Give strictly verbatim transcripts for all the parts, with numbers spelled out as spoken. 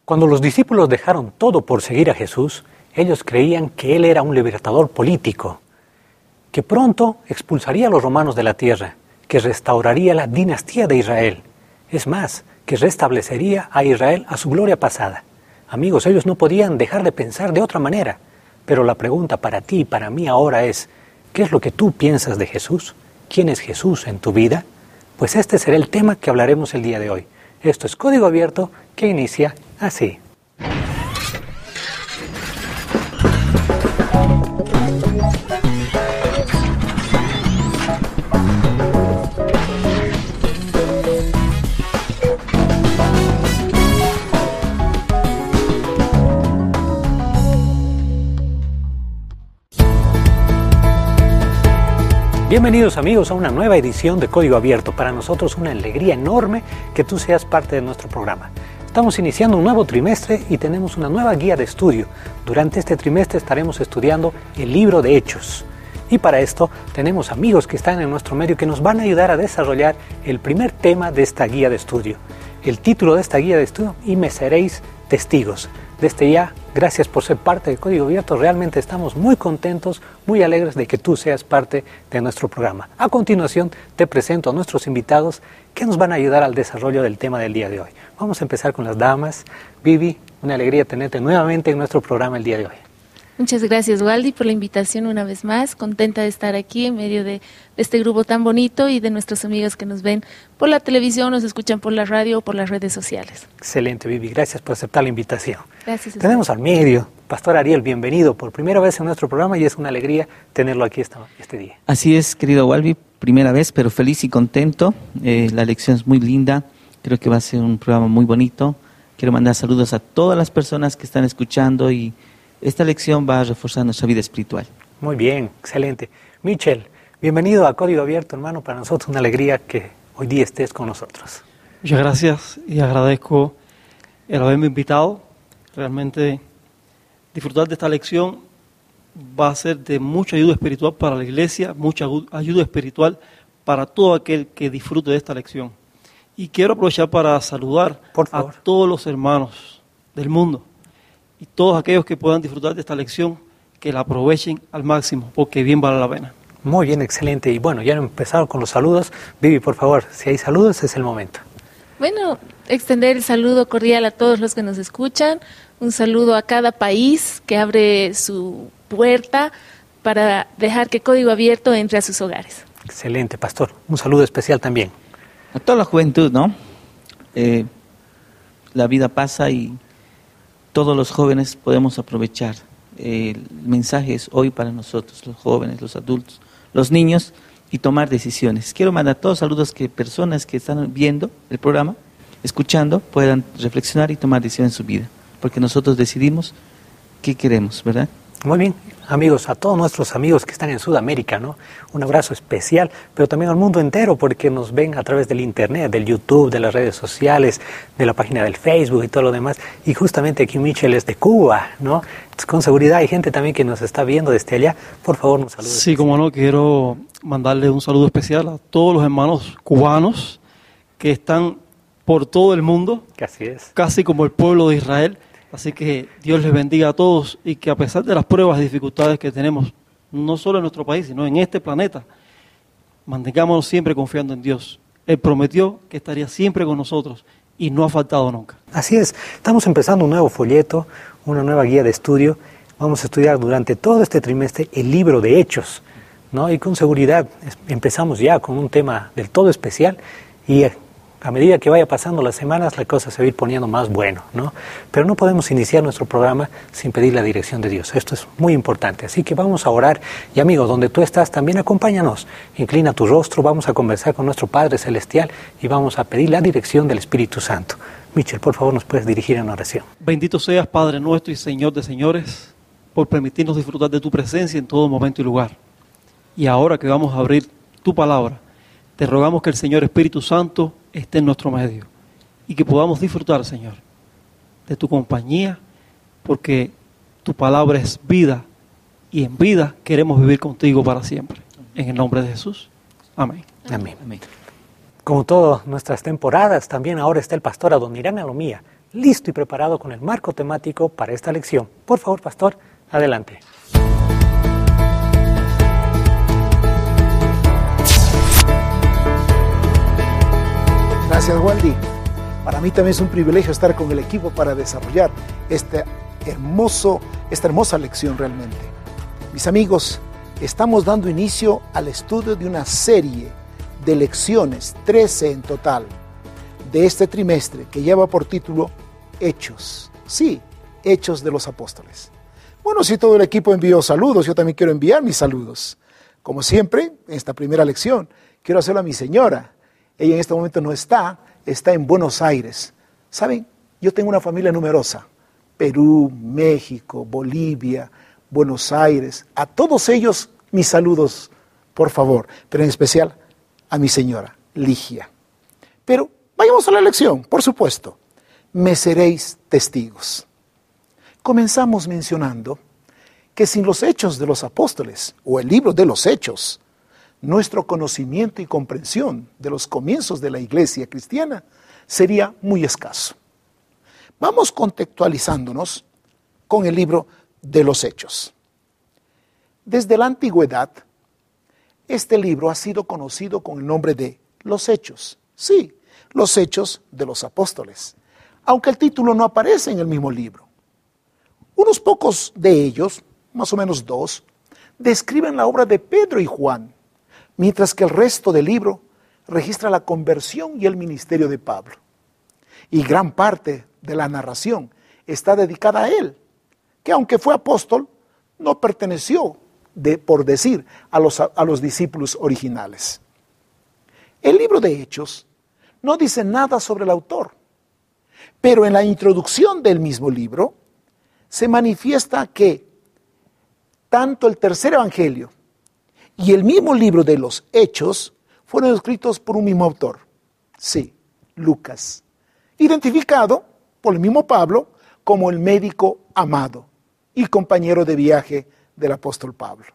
Cuando los discípulos dejaron todo por seguir a Jesús, ellos creían que Él era un libertador político, que pronto expulsaría a los romanos de la tierra, que restauraría la dinastía de Israel. Es más, que restablecería a Israel a su gloria pasada. Amigos, ellos no podían dejar de pensar de otra manera. Pero la pregunta para ti y para mí ahora es, ¿qué es lo que tú piensas de Jesús? ¿Quién es Jesús en tu vida? Pues este será el tema que hablaremos el día de hoy. Esto es Código Abierto, que inicia así. Bienvenidos amigos a una nueva edición de Código Abierto. Para nosotros una alegría enorme que tú seas parte de nuestro programa. Estamos iniciando un nuevo trimestre y tenemos una nueva guía de estudio. Durante este trimestre estaremos estudiando el libro de Hechos. Y para esto tenemos amigos que están en nuestro medio que nos van a ayudar a desarrollar el primer tema de esta guía de estudio. El título de esta guía de estudio, y me seréis testigos. Desde ya, gracias por ser parte de Código Abierto. Realmente estamos muy contentos, muy alegres de que tú seas parte de nuestro programa. A continuación, te presento a nuestros invitados que nos van a ayudar al desarrollo del tema del día de hoy. Vamos a empezar con las damas. Vivi, una alegría tenerte nuevamente en nuestro programa el día de hoy. Muchas gracias, Waldi, por la invitación una vez más. Contenta de estar aquí en medio de, de este grupo tan bonito y de nuestros amigos que nos ven por la televisión, nos escuchan por la radio o por las redes sociales. Excelente, Vivi. Gracias por aceptar la invitación. Gracias. Tenemos al medio, Pastor Ariel, bienvenido por primera vez en nuestro programa y es una alegría tenerlo aquí esta, este día. Así es, querido Waldi, primera vez, pero feliz y contento. Eh, la lección es muy linda, creo que va a ser un programa muy bonito. Quiero mandar saludos a todas las personas que están escuchando y esta lección va a reforzar nuestra vida espiritual. Muy bien, excelente. Michel, bienvenido a Código Abierto, hermano. Para nosotros una alegría que hoy día estés con nosotros. Muchas gracias y agradezco el haberme invitado. Realmente disfrutar de esta lección va a ser de mucha ayuda espiritual para la iglesia, mucha ayuda espiritual para todo aquel que disfrute de esta lección. Y quiero aprovechar para saludar a todos los hermanos del mundo. Y todos aquellos que puedan disfrutar de esta lección, que la aprovechen al máximo, porque bien vale la pena. Muy bien, excelente. Y bueno, ya han empezado con los saludos. Vivi, por favor, si hay saludos, es el momento. Bueno, extender el saludo cordial a todos los que nos escuchan. Un saludo a cada país que abre su puerta para dejar que Código Abierto entre a sus hogares. Excelente, Pastor. Un saludo especial también. A toda la juventud, ¿no? Eh, la vida pasa y todos los jóvenes podemos aprovechar. Eh, el mensaje es hoy para nosotros, los jóvenes, los adultos, los niños, y tomar decisiones. Quiero mandar todos saludos que personas que están viendo el programa, escuchando, puedan reflexionar y tomar decisiones en su vida, porque nosotros decidimos qué queremos, ¿verdad? Muy bien, amigos, a todos nuestros amigos que están en Sudamérica, ¿no? Un abrazo especial, pero también al mundo entero, porque nos ven a través del internet, del YouTube, de las redes sociales, de la página del Facebook y todo lo demás. Y justamente aquí Michel es de Cuba, ¿no? Entonces, con seguridad hay gente también que nos está viendo desde allá. Por favor, un saludo. Sí, como no, quiero mandarle un saludo especial a todos los hermanos cubanos que están por todo el mundo. Así es. Casi como el pueblo de Israel. Así que Dios les bendiga a todos y que a pesar de las pruebas y dificultades que tenemos, no solo en nuestro país, sino en este planeta, mantengámonos siempre confiando en Dios. Él prometió que estaría siempre con nosotros y no ha faltado nunca. Así es, estamos empezando un nuevo folleto, una nueva guía de estudio. Vamos a estudiar durante todo este trimestre el libro de Hechos, ¿no? Y con seguridad empezamos ya con un tema del todo especial y a medida que vaya pasando las semanas, la cosa se va a ir poniendo más bueno, ¿no? Pero no podemos iniciar nuestro programa sin pedir la dirección de Dios. Esto es muy importante. Así que vamos a orar. Y amigos, donde tú estás, también acompáñanos. Inclina tu rostro, vamos a conversar con nuestro Padre Celestial y vamos a pedir la dirección del Espíritu Santo. Michel, por favor, nos puedes dirigir en oración. Bendito seas, Padre nuestro y Señor de señores, por permitirnos disfrutar de tu presencia en todo momento y lugar. Y ahora que vamos a abrir tu palabra, te rogamos que el Señor Espíritu Santo esté en nuestro medio y que podamos disfrutar, Señor, de tu compañía, porque tu palabra es vida y en vida queremos vivir contigo para siempre. En el nombre de Jesús. Amén. Amén. Amén. Como todas nuestras temporadas, también ahora está el pastor Adonirán Alomía, listo y preparado con el marco temático para esta lección. Por favor, pastor, adelante. Gracias, Waldi. Para mí también es un privilegio estar con el equipo para desarrollar este hermoso, esta hermosa lección realmente. Mis amigos, estamos dando inicio al estudio de una serie de lecciones, trece en total, de este trimestre que lleva por título Hechos. Sí, Hechos de los Apóstoles. Bueno, si todo el equipo envió saludos, yo también quiero enviar mis saludos. Como siempre, en esta primera lección, quiero hacerlo a mi señora. Ella en este momento no está, está en Buenos Aires. ¿Saben? Yo tengo una familia numerosa. Perú, México, Bolivia, Buenos Aires. A todos ellos mis saludos, por favor. Pero en especial a mi señora, Ligia. Pero vayamos a la lección, por supuesto. Me seréis testigos. Comenzamos mencionando que sin los Hechos de los Apóstoles, o el libro de los Hechos, nuestro conocimiento y comprensión de los comienzos de la iglesia cristiana sería muy escaso. Vamos contextualizándonos con el libro de los Hechos. Desde la antigüedad, este libro ha sido conocido con el nombre de los Hechos. Sí, los Hechos de los Apóstoles, aunque el título no aparece en el mismo libro. Unos pocos de ellos, más o menos dos, describen la obra de Pedro y Juan, mientras que el resto del libro registra la conversión y el ministerio de Pablo. Y gran parte de la narración está dedicada a él, que aunque fue apóstol, no perteneció, de, por decir, a los, a los discípulos originales. El libro de Hechos no dice nada sobre el autor, pero en la introducción del mismo libro se manifiesta que tanto el tercer evangelio y el mismo libro de los Hechos fueron escritos por un mismo autor. Sí, Lucas. Identificado por el mismo Pablo como el médico amado y compañero de viaje del apóstol Pablo.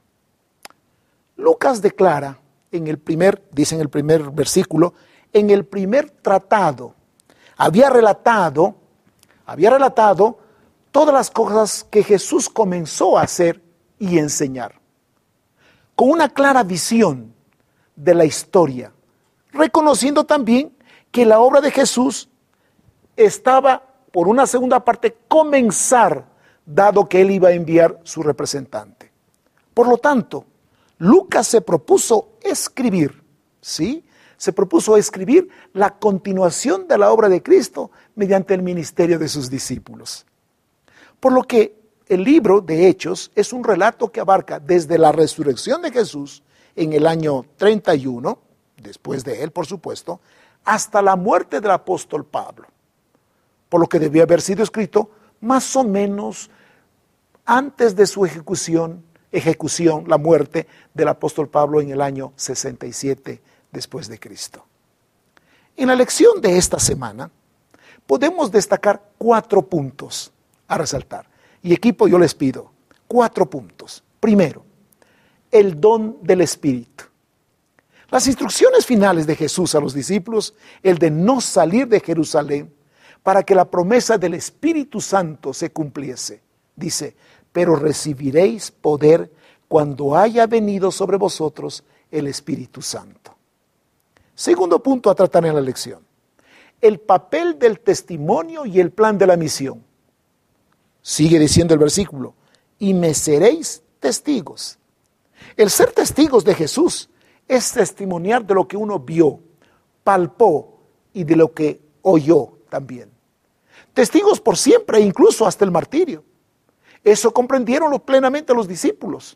Lucas declara en el primer, dice en el primer versículo, en el primer tratado, había relatado, había relatado todas las cosas que Jesús comenzó a hacer y enseñar, con una clara visión de la historia, reconociendo también que la obra de Jesús estaba, por una segunda parte, comenzar, dado que él iba a enviar su representante. Por lo tanto, Lucas se propuso escribir, ¿sí? Se propuso escribir la continuación de la obra de Cristo mediante el ministerio de sus discípulos. Por lo que el libro de Hechos es un relato que abarca desde la resurrección de Jesús en el año treinta y uno, después de él por supuesto, hasta la muerte del apóstol Pablo. Por lo que debió haber sido escrito más o menos antes de su ejecución, ejecución, la muerte del apóstol Pablo en el año sesenta y siete después de Cristo. En la lección de esta semana podemos destacar cuatro puntos a resaltar. Y equipo, yo les pido cuatro puntos. Primero, el don del Espíritu. Las instrucciones finales de Jesús a los discípulos, el de no salir de Jerusalén para que la promesa del Espíritu Santo se cumpliese. Dice, pero recibiréis poder cuando haya venido sobre vosotros el Espíritu Santo. Segundo punto a tratar en la lección, el papel del testimonio y el plan de la misión. Sigue diciendo el versículo, y me seréis testigos. El ser testigos de Jesús es testimoniar de lo que uno vio, palpó y de lo que oyó también. Testigos por siempre e incluso hasta el martirio. Eso comprendieron plenamente los discípulos.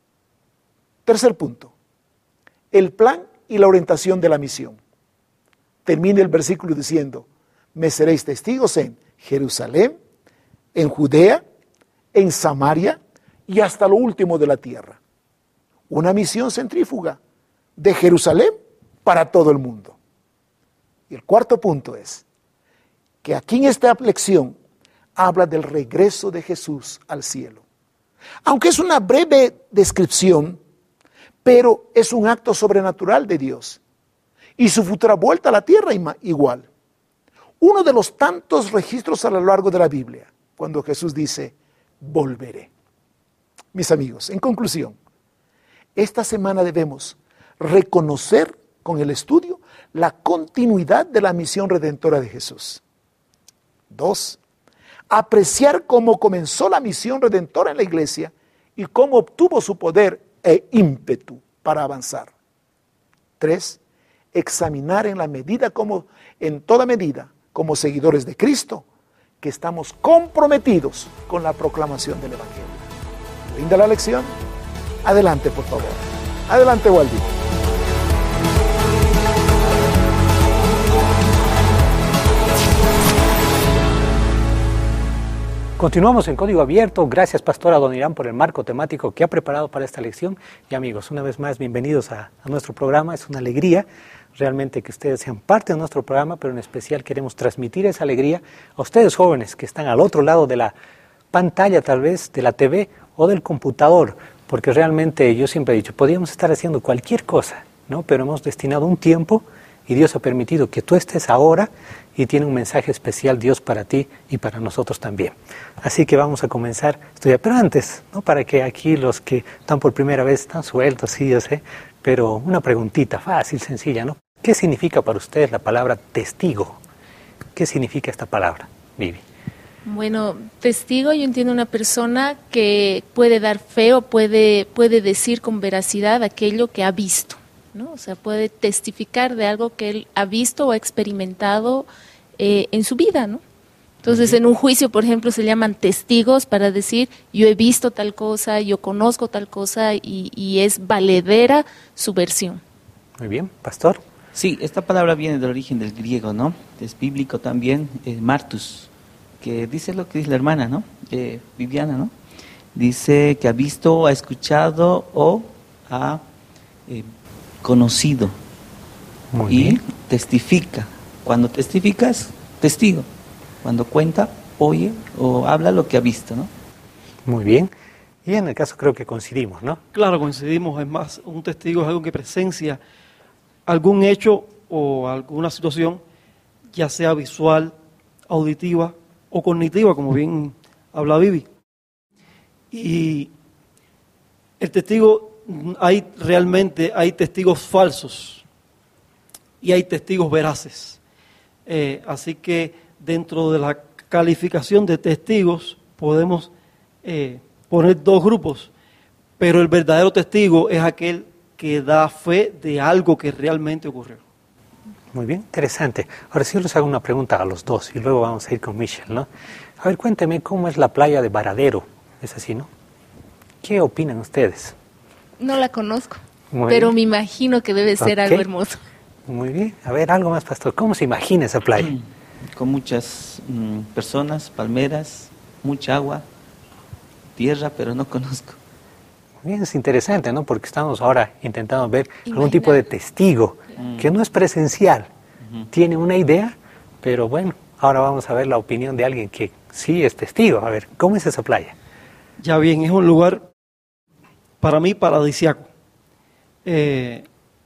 Tercer punto, el plan y la orientación de la misión. Termina el versículo diciendo, me seréis testigos en Jerusalén, en Judea, en Samaria y hasta lo último de la tierra. Una misión centrífuga de Jerusalén para todo el mundo. Y el cuarto punto es que aquí en esta lección habla del regreso de Jesús al cielo. Aunque es una breve descripción, pero es un acto sobrenatural de Dios. Y su futura vuelta a la tierra igual. uno de los tantos registros a lo largo de la Biblia, cuando Jesús dice, volveré. Mis amigos, en conclusión, esta semana debemos reconocer con el estudio la continuidad de la misión redentora de Jesús. Dos, apreciar cómo comenzó la misión redentora en la iglesia y cómo obtuvo su poder e ímpetu para avanzar. Tres, examinar en la medida como, en toda medida, como seguidores de Cristo, que estamos comprometidos con la proclamación del Evangelio. ¿Linda la lección? Adelante, por favor. Adelante, Waldi. Continuamos en Código Abierto. Gracias, Pastor Adonirán, por el marco temático que ha preparado para esta lección. Y amigos, una vez más, bienvenidos a, a nuestro programa. Es una alegría realmente que ustedes sean parte de nuestro programa, pero en especial queremos transmitir esa alegría a ustedes jóvenes que están al otro lado de la pantalla, tal vez, de la T V o del computador, porque realmente yo siempre he dicho, podríamos estar haciendo cualquier cosa, ¿no? Pero hemos destinado un tiempo y Dios ha permitido que tú estés ahora y tiene un mensaje especial Dios para ti y para nosotros también. Así que vamos a comenzar a estudiar, pero antes, ¿no? Para que aquí los que están por primera vez están sueltos, sí, yo sé, pero una preguntita fácil, sencilla, ¿no? ¿Qué significa para ustedes la palabra testigo? ¿Qué significa esta palabra, Vivi? Bueno, testigo, yo entiendo una persona que puede dar fe o puede, puede decir con veracidad aquello que ha visto, ¿no? O sea, puede testificar de algo que él ha visto o ha experimentado eh, en su vida, ¿no? Entonces, en un juicio, por ejemplo, se llaman testigos para decir, yo he visto tal cosa, yo conozco tal cosa, y, y es valedera su versión. Muy bien, Pastor. Sí, esta palabra viene del origen del griego, ¿no? Es bíblico también, eh, martus, que dice lo que dice la hermana, ¿no? Eh, Viviana, ¿no? Dice que ha visto, ha escuchado o ha eh, conocido. Muy y bien. Testifica. Cuando testificas, testigo. Cuando cuenta, oye o habla lo que ha visto, ¿no? Muy bien. Y en el caso creo que coincidimos, ¿no? Claro, coincidimos. Es más, un testigo es algo que presencia algún hecho o alguna situación, ya sea visual, auditiva o cognitiva, como bien habla Vivi. Y el testigo, hay realmente hay testigos falsos y hay testigos veraces. Eh, así que dentro de la calificación de testigos podemos eh, poner dos grupos, pero el verdadero testigo es aquel que da fe de algo que realmente ocurrió. Muy bien, interesante. Ahora sí les hago una pregunta a los dos y luego vamos a ir con Michelle, ¿no? A ver, cuénteme cómo es la playa de Varadero. ¿Es así, no? ¿Qué opinan ustedes? No la conozco, Muy pero bien. me imagino que debe ser Ok. algo hermoso. Muy bien. A ver, algo más, Pastor. ¿Cómo se imagina esa playa? Con muchas mm, personas, palmeras, mucha agua, tierra, pero no conozco. Muy bien, es interesante, ¿no? Porque estamos ahora intentando ver algún Imaginar. tipo de testigo Mm. que no es presencial. Ujú. Tiene una idea, pero bueno, ahora vamos a ver la opinión de alguien que sí es testigo. A ver, ¿cómo es esa playa? Ya bien, es un lugar para mí paradisíaco. Eh,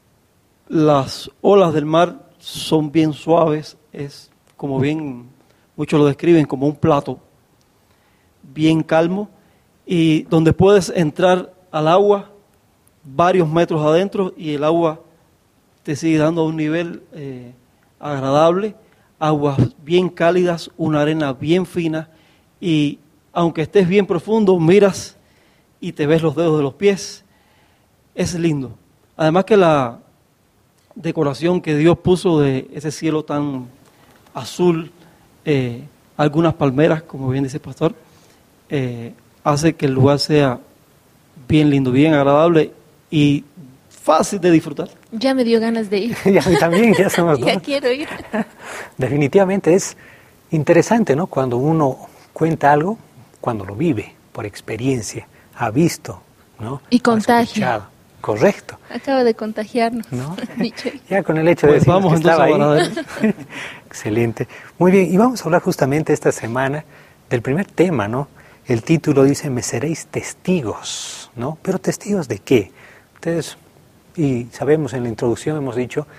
las olas del mar son bien suaves, es como bien, muchos lo describen como un plato, bien calmo, y donde puedes entrar al agua varios metros adentro y el agua te sigue dando a un nivel eh, agradable, aguas bien cálidas, una arena bien fina, y aunque estés bien profundo, miras y te ves los dedos de los pies. Es lindo. Además que la decoración que Dios puso de ese cielo tan azul, eh, algunas palmeras, como bien dice el pastor, eh, hace que el lugar sea bien lindo, bien agradable y fácil de disfrutar. Ya me dio ganas de ir. Y a mí también, ya somos dos. Ya quiero ir. Definitivamente es interesante, ¿no? Cuando uno cuenta algo, cuando lo vive por experiencia, ha visto, ¿no? Y Ha contagia. escuchado. Correcto, Acaba de contagiarnos. ¿no? Michelle. Ya con el hecho de Pues decir vamos que estaba entonces ahí. Excelente. Muy bien, y vamos a hablar justamente esta semana del primer tema, ¿no? El título dice, me seréis testigos, ¿no? Pero ¿testigos de qué? Ustedes, y sabemos en la introducción, hemos dicho,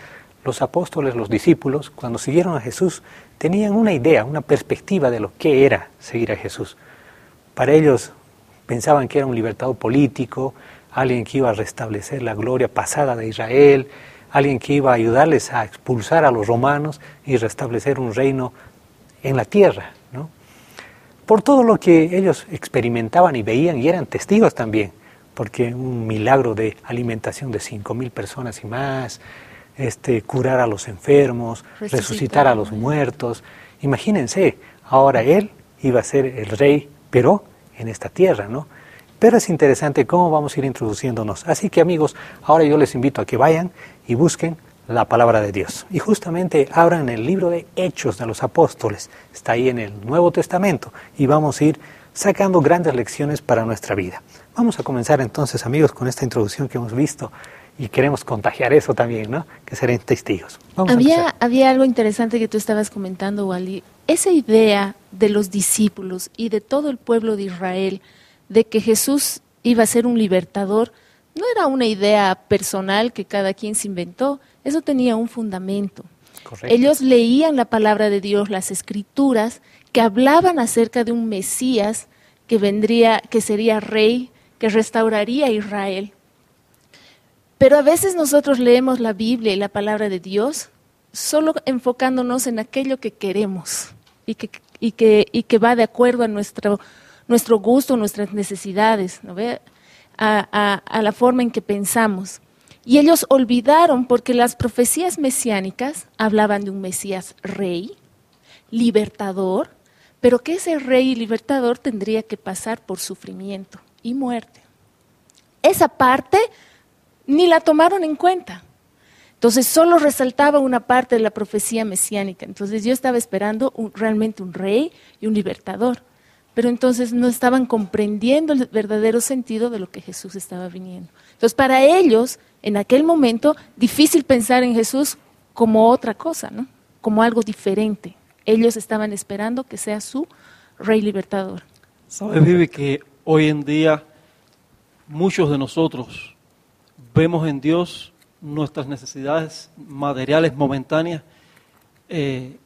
los apóstoles, los discípulos, cuando siguieron a Jesús, tenían una idea, una perspectiva de lo que era seguir a Jesús. Para ellos pensaban que era un libertador político, alguien que iba a restablecer la gloria pasada de Israel, alguien que iba a ayudarles a expulsar a los romanos y restablecer un reino en la tierra, ¿no? Por todo lo que ellos experimentaban y veían, y eran testigos también, porque un milagro de alimentación de cinco mil personas y más, este, curar a los enfermos, resucitar, resucitar a los muertos. Imagínense, ahora él iba a ser el rey, pero en esta tierra, ¿no? Pero es interesante cómo vamos a ir introduciéndonos. Así que, amigos, ahora yo les invito a que vayan y busquen la palabra de Dios. Y justamente abran el libro de Hechos de los Apóstoles. Está ahí en el Nuevo Testamento y vamos a ir sacando grandes lecciones para nuestra vida. Vamos a comenzar entonces, amigos, con esta introducción que hemos visto y queremos contagiar eso también, ¿no? Que serán testigos. Vamos había, había algo interesante que tú estabas comentando, Wally. Esa idea de los discípulos y de todo el pueblo de Israel de que Jesús iba a ser un libertador, no era una idea personal que cada quien se inventó, eso tenía un fundamento. Correcto. Ellos leían la palabra de Dios, las escrituras, que hablaban acerca de un Mesías que vendría, que sería rey, que restauraría a Israel. Pero a veces nosotros leemos la Biblia y la palabra de Dios solo enfocándonos en aquello que queremos y que, y que, y que va de acuerdo a nuestro, nuestro gusto, nuestras necesidades, ¿no ve? A, a, a la forma en que pensamos. Y ellos olvidaron porque las profecías mesiánicas hablaban de un Mesías rey, libertador, pero que ese rey y libertador tendría que pasar por sufrimiento y muerte. Esa parte ni la tomaron en cuenta. Entonces solo resaltaba una parte de la profecía mesiánica. Entonces yo estaba esperando un, realmente un rey y un libertador, pero entonces no estaban comprendiendo el verdadero sentido de lo que Jesús estaba viniendo. Entonces para ellos, en aquel momento, difícil pensar en Jesús como otra cosa, ¿no? Como algo diferente. Ellos estaban esperando que sea su rey libertador. ¿Sabes, Vivi, que hoy en día muchos de nosotros vemos en Dios nuestras necesidades materiales momentáneas eh,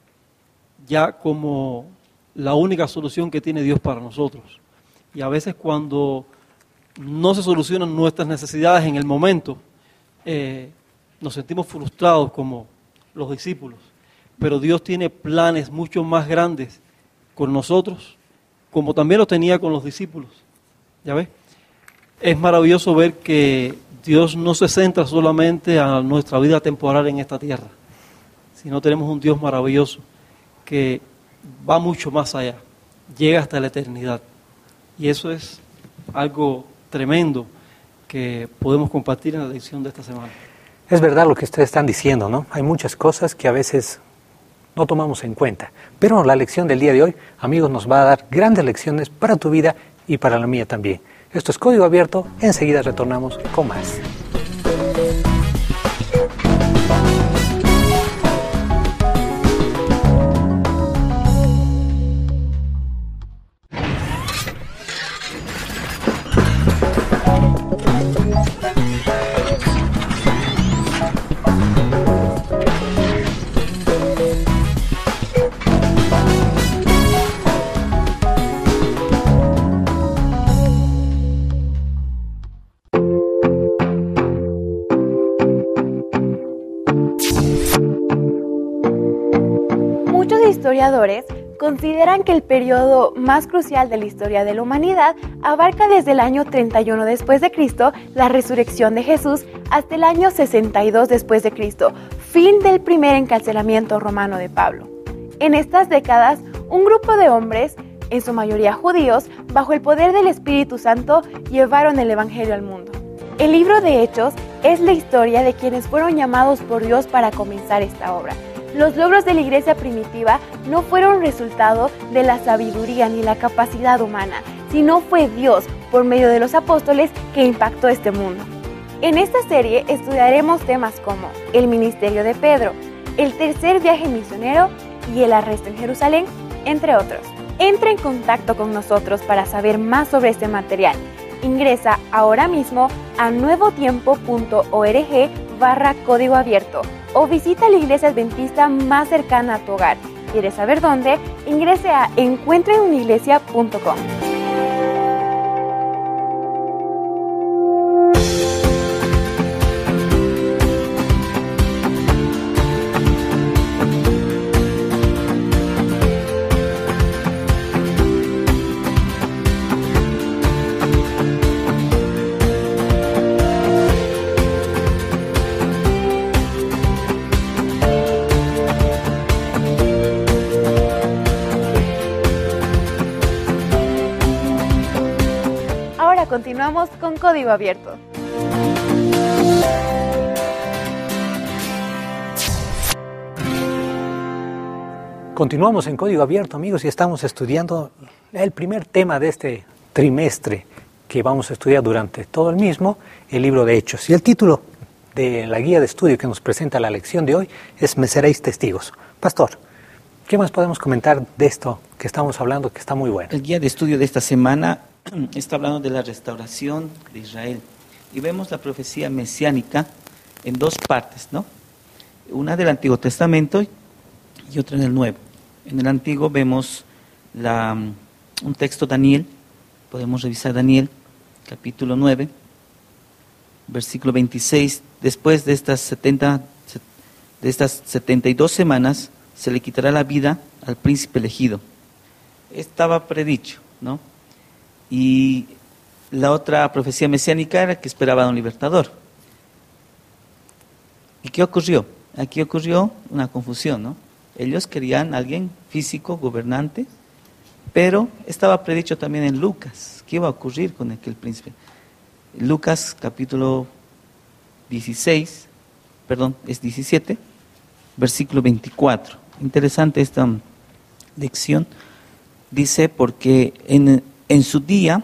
ya como la única solución que tiene Dios para nosotros? Y a veces cuando no se solucionan nuestras necesidades en el momento, eh, nos sentimos frustrados como los discípulos. Pero Dios tiene planes mucho más grandes con nosotros, como también lo tenía con los discípulos. ¿Ya ves? Es maravilloso ver que Dios no se centra solamente a nuestra vida temporal en esta tierra, sino tenemos un Dios maravilloso que va mucho más allá, llega hasta la eternidad. Y eso es algo tremendo que podemos compartir en la lección de esta semana. Es verdad lo que ustedes están diciendo, ¿no? Hay muchas cosas que a veces no tomamos en cuenta, pero la lección del día de hoy, amigos, nos va a dar grandes lecciones para tu vida y para la mía también. Esto es Código Abierto, enseguida retornamos con más. Historiadores consideran que el periodo más crucial de la historia de la humanidad abarca desde el año treinta y uno después de Cristo, la resurrección de Jesús, hasta el año sesenta y dos después de Cristo, fin del primer encarcelamiento romano de Pablo. En estas décadas, un grupo de hombres, en su mayoría judíos, bajo el poder del Espíritu Santo, llevaron el Evangelio al mundo. El libro de Hechos es la historia de quienes fueron llamados por Dios para comenzar esta obra. Los logros de la iglesia primitiva no fueron resultado de la sabiduría ni la capacidad humana, sino fue Dios, por medio de los apóstoles, que impactó este mundo. En esta serie estudiaremos temas como el ministerio de Pedro, el tercer viaje misionero y el arresto en Jerusalén, entre otros. Entra en contacto con nosotros para saber más sobre este material. Ingresa ahora mismo a nuevotiempo punto org barra código abierto o visita la iglesia adventista más cercana a tu hogar. ¿Quieres saber dónde? Ingrese a encuentre una iglesia punto com. Continuamos con Código Abierto. Continuamos en Código Abierto, amigos, y estamos estudiando el primer tema de este trimestre que vamos a estudiar durante todo el mismo, el libro de Hechos. Y el título de la guía de estudio que nos presenta la lección de hoy es Me seréis testigos. Pastor, ¿qué más podemos comentar de esto que estamos hablando, que está muy bueno? El guía de estudio de esta semana está hablando de la restauración de Israel. Y vemos la profecía mesiánica en dos partes, ¿no? Una del Antiguo Testamento y otra en el Nuevo. En el Antiguo vemos la, un texto Daniel, podemos revisar Daniel, capítulo nueve, versículo veintiséis. Después de estas, setenta, de estas setenta y dos semanas, se le quitará la vida al príncipe elegido. Estaba predicho, ¿no? Y la otra profecía mesiánica era que esperaba a un libertador. ¿Y qué ocurrió? Aquí ocurrió una confusión, ¿no? Ellos querían a alguien físico, gobernante, pero estaba predicho también en Lucas. ¿Qué iba a ocurrir con aquel príncipe? Lucas capítulo dieciséis, perdón, es diecisiete, versículo veinticuatro. Interesante esta lección. Dice, porque en... En su día,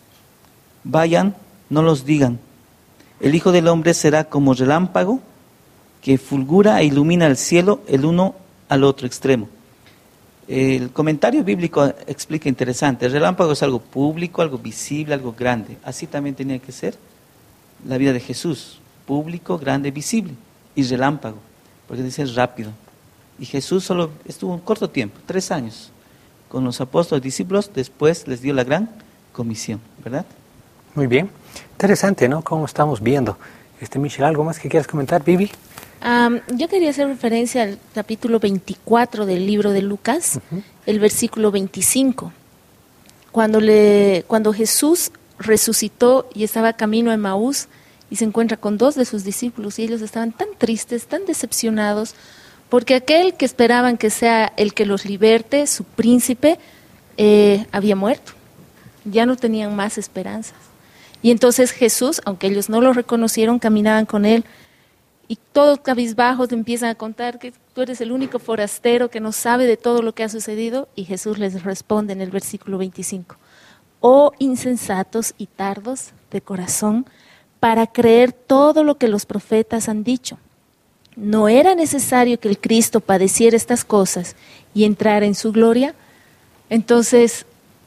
vayan, no los digan. El Hijo del Hombre será como relámpago que fulgura e ilumina el cielo el uno al otro extremo. El comentario bíblico explica interesante. El relámpago es algo público, algo visible, algo grande. Así también tenía que ser la vida de Jesús. Público, grande, visible. Y relámpago, porque dice rápido. Y Jesús solo estuvo un corto tiempo, tres años. Con los apóstoles discípulos, después les dio la gran comisión, ¿verdad? Muy bien. Interesante, ¿no? Cómo estamos viendo. Este, Michelle, ¿algo más que quieras comentar, Vivi? Um, yo quería hacer referencia al capítulo veinticuatro del libro de Lucas, uh-huh. el versículo veinticinco. Cuando, le, cuando Jesús resucitó y estaba camino a Emaús y se encuentra con dos de sus discípulos y ellos estaban tan tristes, tan decepcionados, porque aquel que esperaban que sea el que los liberte, su príncipe, eh, había muerto. Ya no tenían más esperanzas. Y entonces Jesús, aunque ellos no lo reconocieron, caminaban con él. Y todos cabizbajos te empiezan a contar que tú eres el único forastero que no sabe de todo lo que ha sucedido. Y Jesús les responde en el versículo veinticinco. Oh insensatos y tardos de corazón, para creer todo lo que los profetas han dicho. ¿No era necesario que el Cristo padeciera estas cosas y entrara en su gloria? Entonces,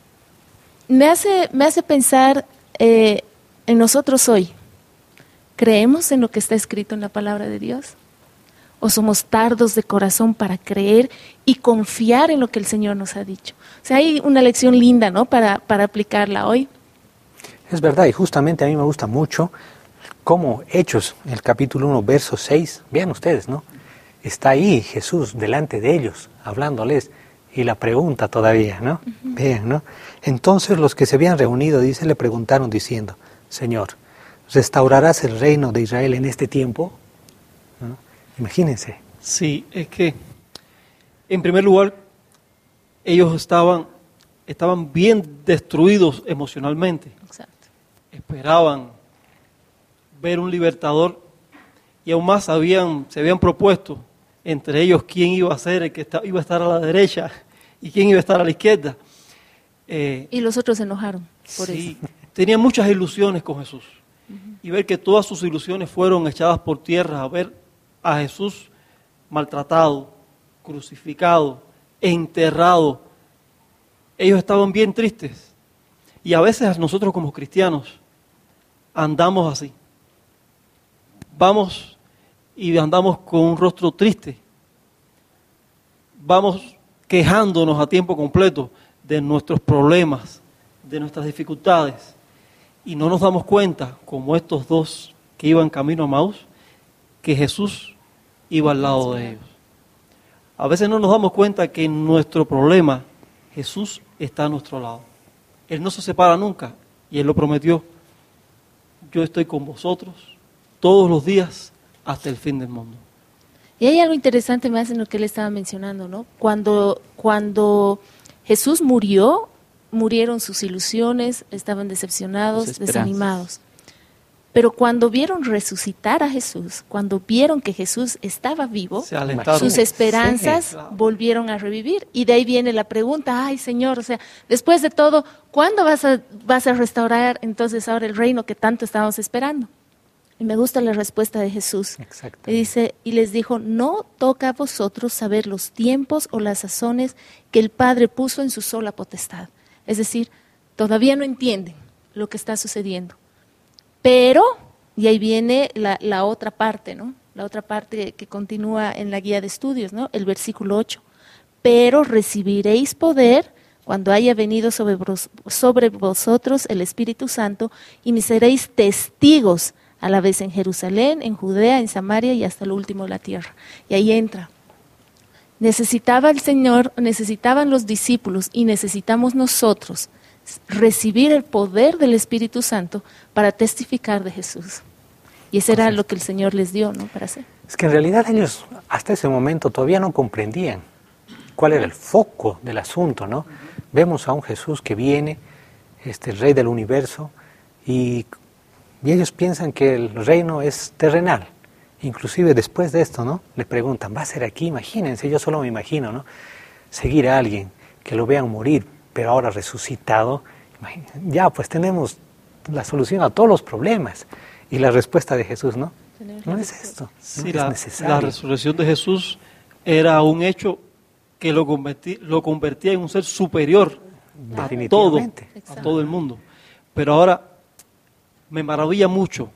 me hace, me hace pensar eh, en nosotros hoy. ¿Creemos en lo que está escrito en la palabra de Dios? ¿O somos tardos de corazón para creer y confiar en lo que el Señor nos ha dicho? O sea, hay una lección linda, ¿no?, para, para aplicarla hoy. Es verdad, y justamente a mí me gusta mucho cómo Hechos, en el capítulo uno, verso seis, vean ustedes, ¿no? Está ahí Jesús delante de ellos, hablándoles, y la pregunta todavía, ¿no? Uh-huh. Vean, ¿no? Entonces los que se habían reunido, dice, le preguntaron diciendo, Señor, ¿restaurarás el reino de Israel en este tiempo? ¿No? Imagínense. Sí, es que, en primer lugar, ellos estaban, estaban bien destruidos emocionalmente. Exacto. Esperaban ver un libertador y aún más habían, se habían propuesto entre ellos quién iba a ser el que está, iba a estar a la derecha y quién iba a estar a la izquierda. Eh, y los otros se enojaron por sí, eso. Tenían muchas ilusiones con Jesús. Uh-huh. Y ver que todas sus ilusiones fueron echadas por tierra, a ver a Jesús maltratado, crucificado, enterrado. Ellos estaban bien tristes. Y a veces nosotros como cristianos andamos así. Vamos y andamos con un rostro triste. Vamos quejándonos a tiempo completo de nuestros problemas, de nuestras dificultades, y no nos damos cuenta, como estos dos que iban camino a Maús, que Jesús iba al lado de ellos. A veces no nos damos cuenta que en nuestro problema Jesús está a nuestro lado. Él no se separa nunca y Él lo prometió. Yo estoy con vosotros todos los días hasta el fin del mundo. Y hay algo interesante más en lo que él estaba mencionando, ¿no? Cuando, cuando Jesús murió, murieron sus ilusiones, estaban decepcionados, desanimados. Pero cuando vieron resucitar a Jesús, cuando vieron que Jesús estaba vivo, sus esperanzas sí, claro. volvieron a revivir. Y de ahí viene la pregunta, ay Señor, o sea, después de todo, ¿cuándo vas a, vas a restaurar entonces ahora el reino que tanto estábamos esperando? Y me gusta la respuesta de Jesús. Y dice, y les dijo, no toca a vosotros saber los tiempos o las sazones que el Padre puso en su sola potestad. Es decir, todavía no entienden lo que está sucediendo. Pero, y ahí viene la, la otra parte, ¿no? La otra parte que continúa en la guía de estudios, ¿no? El versículo ocho. Pero recibiréis poder cuando haya venido sobre, vos, sobre vosotros el Espíritu Santo y me seréis testigos a la vez en Jerusalén, en Judea, en Samaria y hasta lo último de la tierra. Y ahí entra. Necesitaba el Señor, necesitaban los discípulos y necesitamos nosotros recibir el poder del Espíritu Santo para testificar de Jesús. Y eso era lo que el Señor les dio, ¿no? Para hacer. Es que en realidad ellos hasta ese momento todavía no comprendían cuál era el foco del asunto, ¿no? Vemos a un Jesús que viene, este Rey del universo, y, y ellos piensan que el reino es terrenal. Inclusive después de esto, ¿no? Le preguntan, ¿va a ser aquí? Imagínense, yo solo me imagino, ¿no? Seguir a alguien, que lo vean morir, pero ahora resucitado, ya pues tenemos la solución a todos los problemas. Y la respuesta de Jesús, ¿no, no es esto, sí, no la, es necesario. La resurrección de Jesús era un hecho que lo convertía, lo convertía en un ser superior a todo, a todo el mundo. Pero ahora me maravilla mucho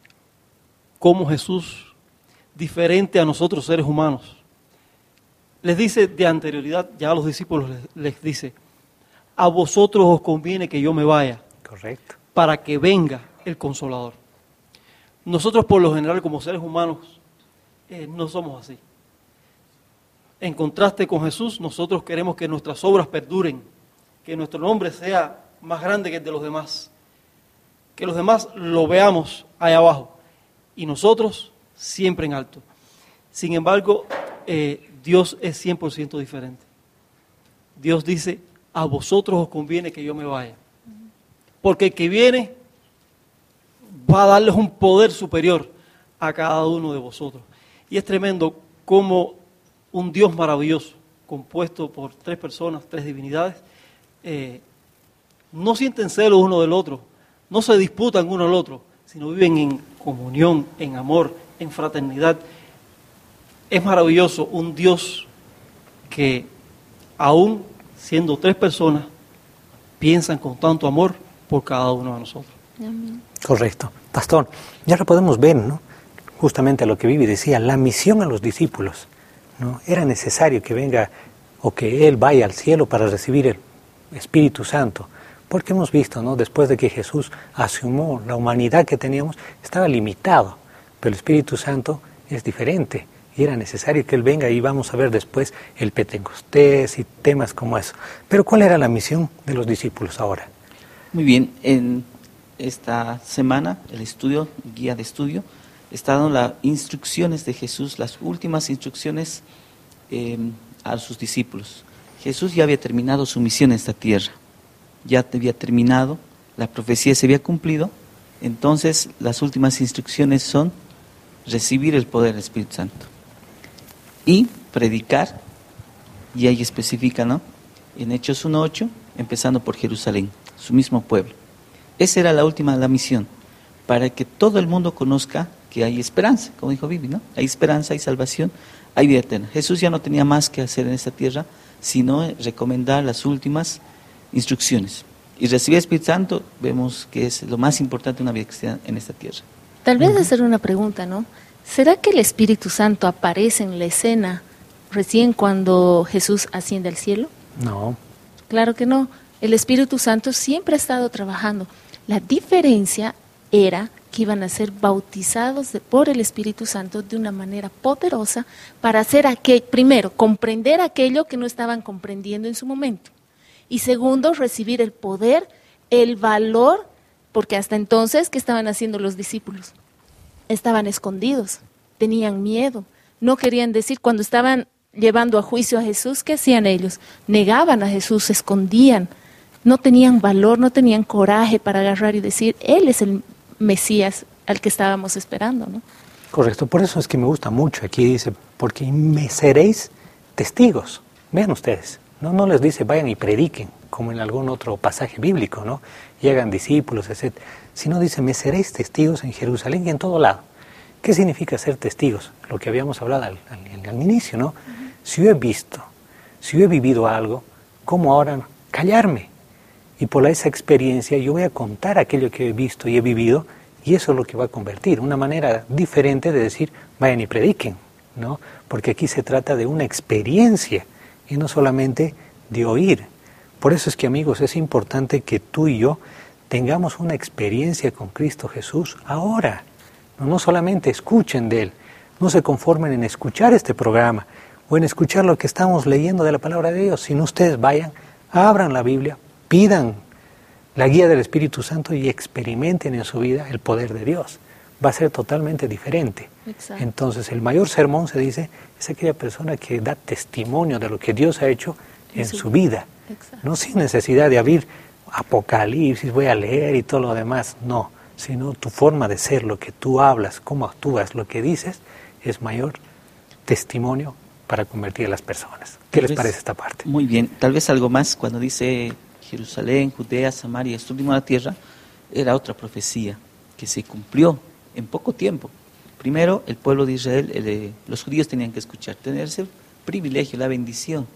cómo Jesús, diferente a nosotros seres humanos, les dice de anterioridad, ya a los discípulos les, les dice, a vosotros os conviene que yo me vaya. Correcto. Para que venga el Consolador. Nosotros por lo general como seres humanos eh, no somos así. En contraste con Jesús, nosotros queremos que nuestras obras perduren, que nuestro nombre sea más grande que el de los demás, que los demás lo veamos allá abajo y nosotros siempre en alto. Sin embargo, eh, Dios es cien por ciento diferente. Dios dice, a vosotros os conviene que yo me vaya. Porque el que viene va a darles un poder superior a cada uno de vosotros. Y es tremendo cómo un Dios maravilloso, compuesto por tres personas, tres divinidades, eh, no sienten celos uno del otro, no se disputan uno al otro, sino viven en comunión, en amor, en fraternidad. Es maravilloso un Dios que aún siendo tres personas, piensan con tanto amor por cada uno de nosotros. Amén. Correcto. Pastor, ya lo podemos ver, ¿no? Justamente lo que Vivi decía, la misión a los discípulos, ¿no? Era necesario que venga o que Él vaya al cielo para recibir el Espíritu Santo, porque hemos visto, ¿no? Después de que Jesús asumió la humanidad que teníamos, estaba limitado, pero el Espíritu Santo es diferente. Y era necesario que Él venga y vamos a ver después el Pentecostés y temas como eso. Pero ¿cuál era la misión de los discípulos ahora? Muy bien, en esta semana el estudio, guía de estudio, está dando las instrucciones de Jesús, las últimas instrucciones eh, a sus discípulos. Jesús ya había terminado su misión en esta tierra, ya había terminado, la profecía se había cumplido, entonces las últimas instrucciones son recibir el poder del Espíritu Santo. Y predicar, y ahí especifica, ¿no? En Hechos uno ocho, empezando por Jerusalén, su mismo pueblo. Esa era la última la misión, para que todo el mundo conozca que hay esperanza, como dijo Vivi, ¿no? Hay esperanza, hay salvación, hay vida eterna. Jesús ya no tenía más que hacer en esta tierra, sino recomendar las últimas instrucciones. Y recibir el Espíritu Santo, vemos que es lo más importante de una vida cristiana en esta tierra. Tal vez hacer una pregunta, ¿no? ¿Será que el Espíritu Santo aparece en la escena recién cuando Jesús asciende al cielo? No. Claro que no. El Espíritu Santo siempre ha estado trabajando. La diferencia era que iban a ser bautizados de, por el Espíritu Santo de una manera poderosa para hacer aquello, primero, comprender aquello que no estaban comprendiendo en su momento. Y segundo, recibir el poder, el valor, porque hasta entonces, ¿qué estaban haciendo los discípulos? Estaban escondidos, tenían miedo, no querían decir, cuando estaban llevando a juicio a Jesús, ¿qué hacían ellos? Negaban a Jesús, se escondían, no tenían valor, no tenían coraje para agarrar y decir, Él es el Mesías al que estábamos esperando, ¿no? Correcto, por eso es que me gusta mucho, aquí dice, porque me seréis testigos. Vean ustedes, no, no les dice vayan y prediquen, como en algún otro pasaje bíblico, ¿no? Y hagan discípulos, etcétera. Sino dice, me seréis testigos en Jerusalén y en todo lado. ¿Qué significa ser testigos? Lo que habíamos hablado al, al, al inicio, ¿no? Uh-huh. Si yo he visto, si yo he vivido algo, ¿cómo ahora callarme? Y por esa experiencia yo voy a contar aquello que he visto y he vivido, y eso es lo que va a convertir, una manera diferente de decir, vayan y prediquen, ¿no? Porque aquí se trata de una experiencia, y no solamente de oír. Por eso es que, amigos, es importante que tú y yo tengamos una experiencia con Cristo Jesús ahora. No, no solamente escuchen de Él, no se conformen en escuchar este programa o en escuchar lo que estamos leyendo de la palabra de Dios, sino ustedes vayan, abran la Biblia, pidan la guía del Espíritu Santo y experimenten en su vida el poder de Dios. Va a ser totalmente diferente. Exacto. Entonces, el mayor sermón, se dice, es aquella persona que da testimonio de lo que Dios ha hecho en sí. su vida. Exacto. No sin necesidad de abrir Apocalipsis, voy a leer y todo lo demás, no, sino tu forma de ser, lo que tú hablas, cómo actúas, lo que dices, es mayor testimonio para convertir a las personas. ¿Qué tal les vez, parece esta parte? Muy bien, tal vez algo más, cuando dice Jerusalén, Judea, Samaria, esto último la tierra, era otra profecía que se cumplió en poco tiempo. Primero, el pueblo de Israel, el, los judíos tenían que escuchar, tener ese privilegio, la bendición.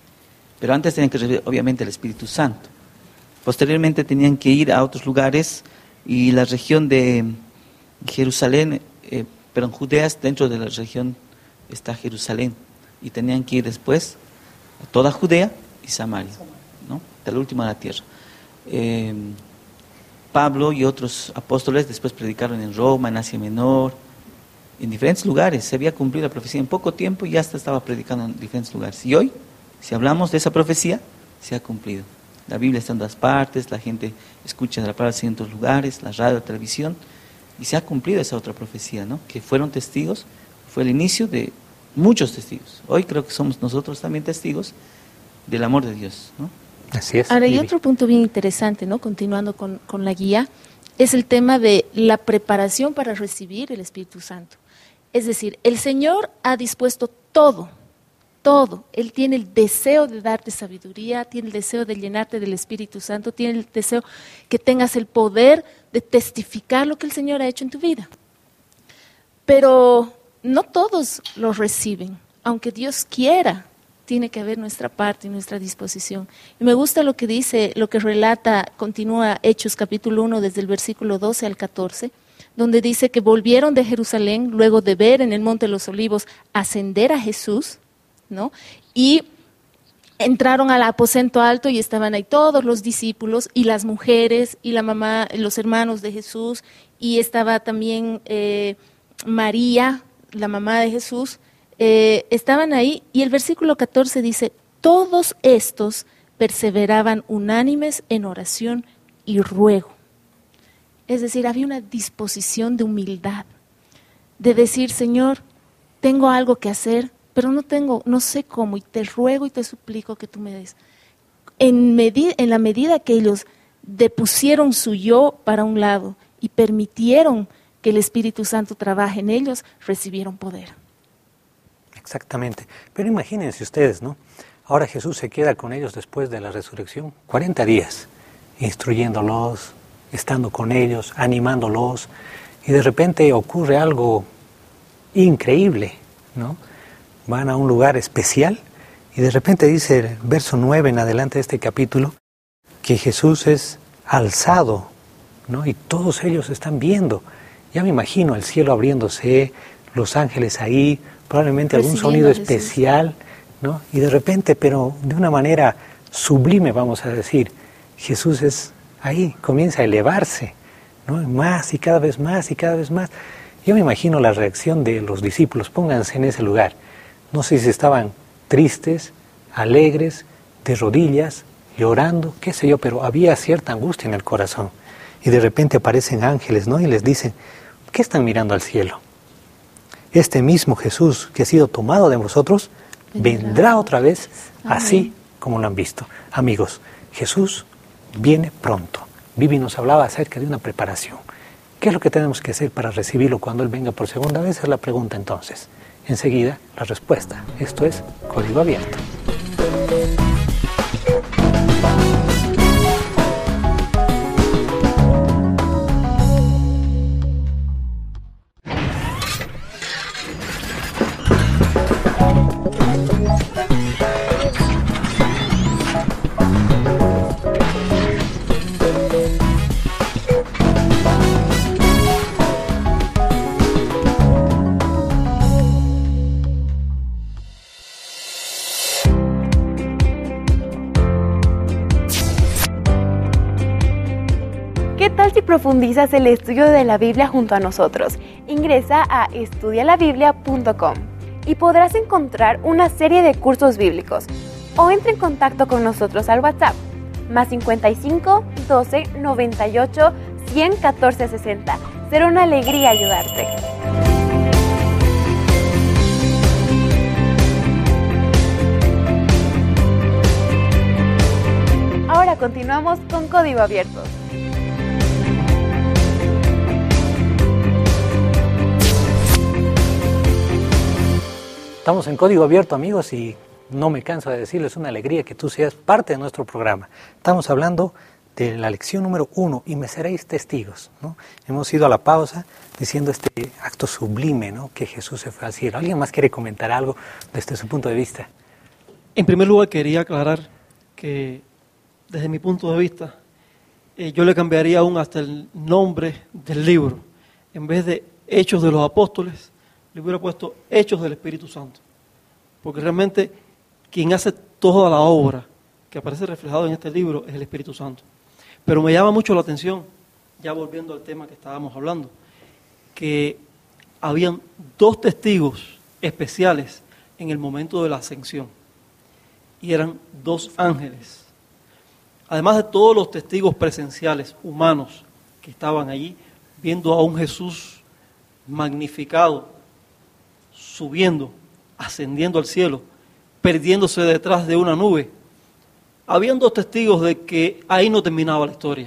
Pero antes tenían que recibir, obviamente, el Espíritu Santo. Posteriormente tenían que ir a otros lugares y la región de Jerusalén, eh, pero en Judea, dentro de la región está Jerusalén. Y tenían que ir después a toda Judea y Samaria, ¿no? De la última de la tierra. Eh, Pablo y otros apóstoles después predicaron en Roma, en Asia Menor, en diferentes lugares. Se había cumplido la profecía en poco tiempo y ya hasta estaba predicando en diferentes lugares. Y hoy, si hablamos de esa profecía, se ha cumplido. La Biblia está en todas partes, la gente escucha la palabra en otros lugares, la radio, la televisión, y se ha cumplido esa otra profecía, ¿no? Que fueron testigos, fue el inicio de muchos testigos. Hoy creo que somos nosotros también testigos del amor de Dios, ¿no? Así es. Ahora, y otro punto bien interesante, ¿no? Continuando con, con la guía, es el tema de la preparación para recibir el Espíritu Santo. Es decir, el Señor ha dispuesto todo, todo. Él tiene el deseo de darte sabiduría, tiene el deseo de llenarte del Espíritu Santo, tiene el deseo que tengas el poder de testificar lo que el Señor ha hecho en tu vida. Pero no todos lo reciben, aunque Dios quiera. Tiene que haber nuestra parte y nuestra disposición. Y me gusta lo que dice, lo que relata, continúa Hechos capítulo uno desde el versículo doce al catorce, donde dice que volvieron de Jerusalén luego de ver en el Monte de los Olivos ascender a Jesús, ¿no? Y entraron al aposento alto y estaban ahí todos los discípulos y las mujeres y la mamá, los hermanos de Jesús, y estaba también eh, María, la mamá de Jesús. Eh, estaban ahí y el versículo catorce dice, todos estos perseveraban unánimes en oración y ruego. Es decir, había una disposición de humildad, de decir, Señor, tengo algo que hacer, pero no tengo, no sé cómo, y te ruego y te suplico que tú me des. En, medi- en la medida que ellos depusieron su yo para un lado y permitieron que el Espíritu Santo trabaje en ellos, recibieron poder. Exactamente. Pero imagínense ustedes, ¿no? Ahora Jesús se queda con ellos después de la resurrección, cuarenta días, instruyéndolos, estando con ellos, animándolos, y de repente ocurre algo increíble, ¿no? Van a un lugar especial, y de repente dice el verso nueve en adelante de este capítulo, que Jesús es alzado, ¿no? Y todos ellos están viendo. Ya me imagino el cielo abriéndose, los ángeles ahí, probablemente algún sonido especial, ¿no? Y de repente, pero de una manera sublime, vamos a decir, Jesús es ahí, comienza a elevarse, ¿no? Más y cada vez más y cada vez más. Yo me imagino la reacción de los discípulos, pónganse en ese lugar. No sé si estaban tristes, alegres, de rodillas, llorando, qué sé yo, pero había cierta angustia en el corazón. Y de repente aparecen ángeles, ¿no? Y les dicen, ¿qué están mirando al cielo? Este mismo Jesús que ha sido tomado de vosotros, vendrá, vendrá otra vez, Amén. Así como lo han visto. Amigos, Jesús viene pronto. Vivi nos hablaba acerca de una preparación. ¿Qué es lo que tenemos que hacer para recibirlo cuando Él venga por segunda vez? Es la pregunta entonces. Enseguida, la respuesta. Esto es Código Abierto. ¿Qué tal si profundizas el estudio de la Biblia junto a nosotros? Ingresa a estudia la biblia punto com y podrás encontrar una serie de cursos bíblicos. O entra en contacto con nosotros al WhatsApp, más cincuenta y cinco, doce, noventa y ocho, cien, catorce, sesenta. Será una alegría ayudarte. Ahora continuamos con Código Abierto. Estamos en Código Abierto, amigos, y no me canso de decirles, es una alegría que tú seas parte de nuestro programa. Estamos hablando de la lección número uno, y me seréis testigos, ¿no? Hemos ido a la pausa diciendo este acto sublime, ¿no?, que Jesús se fue a cielo. ¿Alguien más quiere comentar algo desde su punto de vista? En primer lugar, quería aclarar que desde mi punto de vista, eh, yo le cambiaría aún hasta el nombre del libro. En vez de Hechos de los Apóstoles, le hubiera puesto Hechos del Espíritu Santo, porque realmente quien hace toda la obra que aparece reflejado en este libro es el Espíritu Santo. Pero me llama mucho la atención, ya volviendo al tema que estábamos hablando, que habían dos testigos especiales en el momento de la ascensión, y eran dos ángeles. Además de todos los testigos presenciales humanos que estaban allí, viendo a un Jesús magnificado, subiendo, ascendiendo al cielo, perdiéndose detrás de una nube. Habían dos testigos de que ahí no terminaba la historia.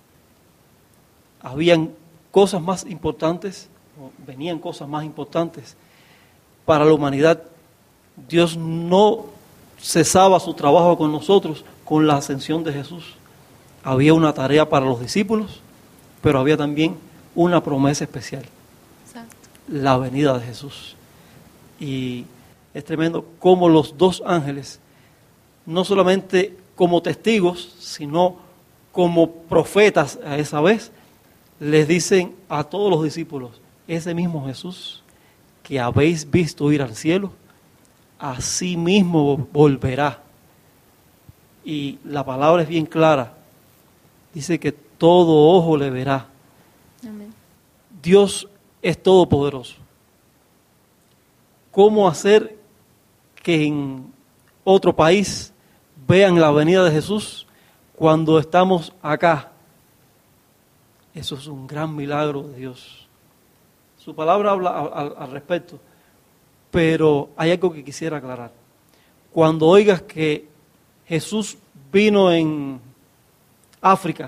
Habían cosas más importantes, venían cosas más importantes para la humanidad. Dios no cesaba su trabajo con nosotros con la ascensión de Jesús. Había una tarea para los discípulos, pero había también una promesa especial. Exacto. La venida de Jesús. Y es tremendo cómo los dos ángeles, no solamente como testigos, sino como profetas a esa vez, les dicen a todos los discípulos, ese mismo Jesús que habéis visto ir al cielo, así mismo volverá. Y la palabra es bien clara, dice que todo ojo le verá. Amén. Dios es todopoderoso. ¿Cómo hacer que en otro país vean la venida de Jesús cuando estamos acá? Eso es un gran milagro de Dios. Su palabra habla al, al respecto, pero hay algo que quisiera aclarar. Cuando oigas que Jesús vino en África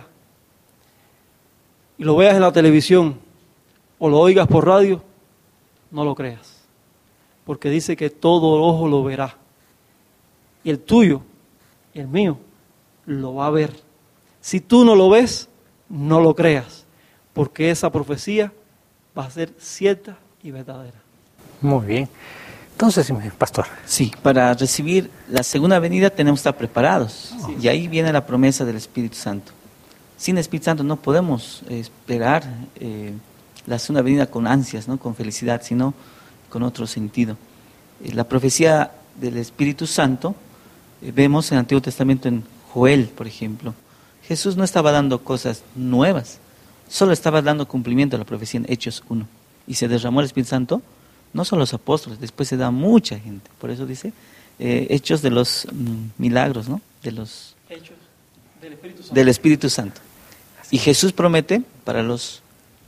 y lo veas en la televisión o lo oigas por radio, no lo creas. Porque dice que todo ojo lo verá. Y el tuyo, el mío, lo va a ver. Si tú no lo ves, no lo creas. Porque esa profecía va a ser cierta y verdadera. Muy bien. Entonces, pastor. Sí, para recibir la segunda venida tenemos que estar preparados. Sí. Y ahí viene la promesa del Espíritu Santo. Sin Espíritu Santo no podemos esperar eh, la segunda venida con ansias, ¿no?, con felicidad, sino con otro sentido. Eh, la profecía del Espíritu Santo, eh, vemos en el Antiguo Testamento en Joel, por ejemplo, Jesús no estaba dando cosas nuevas, solo estaba dando cumplimiento a la profecía en Hechos uno. Y se derramó el Espíritu Santo, no solo los apóstoles, después se da a mucha gente. Por eso dice, eh, Hechos de los mm, milagros, ¿no? De los Hechos del Espíritu Santo. Del Espíritu Santo. Y Jesús promete para los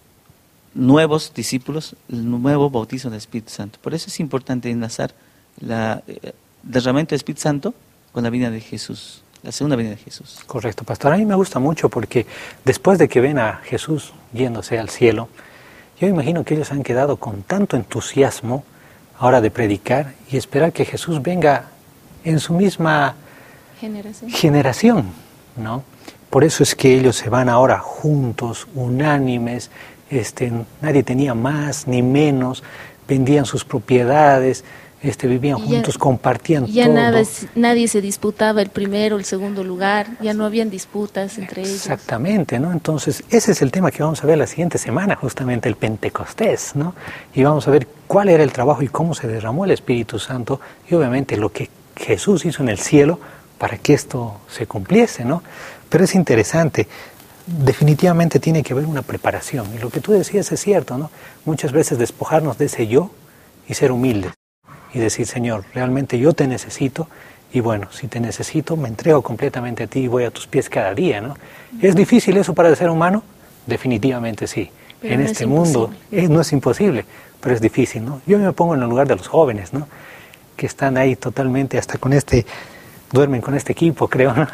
nuevos discípulos el nuevo bautizo del Espíritu Santo. Por eso es importante enlazar la, el derramamiento del Espíritu Santo con la venida de Jesús, la segunda venida de Jesús. Correcto, pastor. A mí me gusta mucho porque después de que ven a Jesús yéndose al cielo, yo imagino que ellos han quedado con tanto entusiasmo ahora de predicar y esperar que Jesús venga en su misma generación, generación, ¿no? Por eso es que ellos se van ahora juntos, unánimes, este, nadie tenía más ni menos, vendían sus propiedades, este, vivían ya, juntos, compartían ya todo. Nada, nadie se disputaba el primero, el segundo lugar, ya no habían disputas entre ellos. Exactamente, ¿no? Entonces, ese es el tema que vamos a ver la siguiente semana, justamente el Pentecostés, ¿no? Y vamos a ver cuál era el trabajo y cómo se derramó el Espíritu Santo y obviamente lo que Jesús hizo en el cielo para que esto se cumpliese, ¿no? Pero es interesante, definitivamente tiene que haber una preparación. Y lo que tú decías es cierto, ¿no? Muchas veces despojarnos de ese yo y ser humildes. Y decir, Señor, realmente yo te necesito. Y bueno, si te necesito, me entrego completamente a ti y voy a tus pies cada día, ¿no? ¿Es difícil eso para el ser humano? Definitivamente sí. Pero en no este es mundo es, no es imposible, pero es difícil, ¿no? Yo me pongo en el lugar de los jóvenes, ¿no? Que están ahí totalmente, hasta con este... duermen con este equipo, creo, ¿no?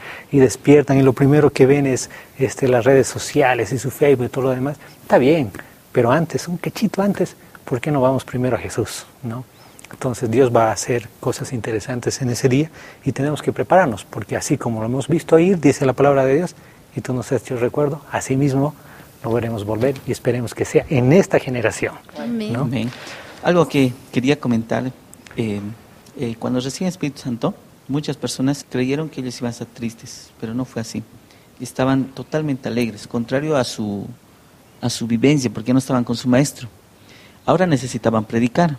Y despiertan y lo primero que ven es este, las redes sociales y su Facebook y todo lo demás. Está bien, pero antes, un cachito antes, ¿por qué no vamos primero a Jesús, ¿no? Entonces Dios va a hacer cosas interesantes en ese día y tenemos que prepararnos, porque así como lo hemos visto ir, dice la palabra de Dios, y tú nos has hecho recuerdo, así mismo lo veremos volver y esperemos que sea en esta generación. Amén. ¿No? Amén. Algo que quería comentar, eh, eh, cuando reciben el Espíritu Santo, muchas personas creyeron que ellos iban a estar tristes, pero no fue así. Estaban totalmente alegres, contrario a su, a su vivencia, porque no estaban con su maestro. Ahora necesitaban predicar.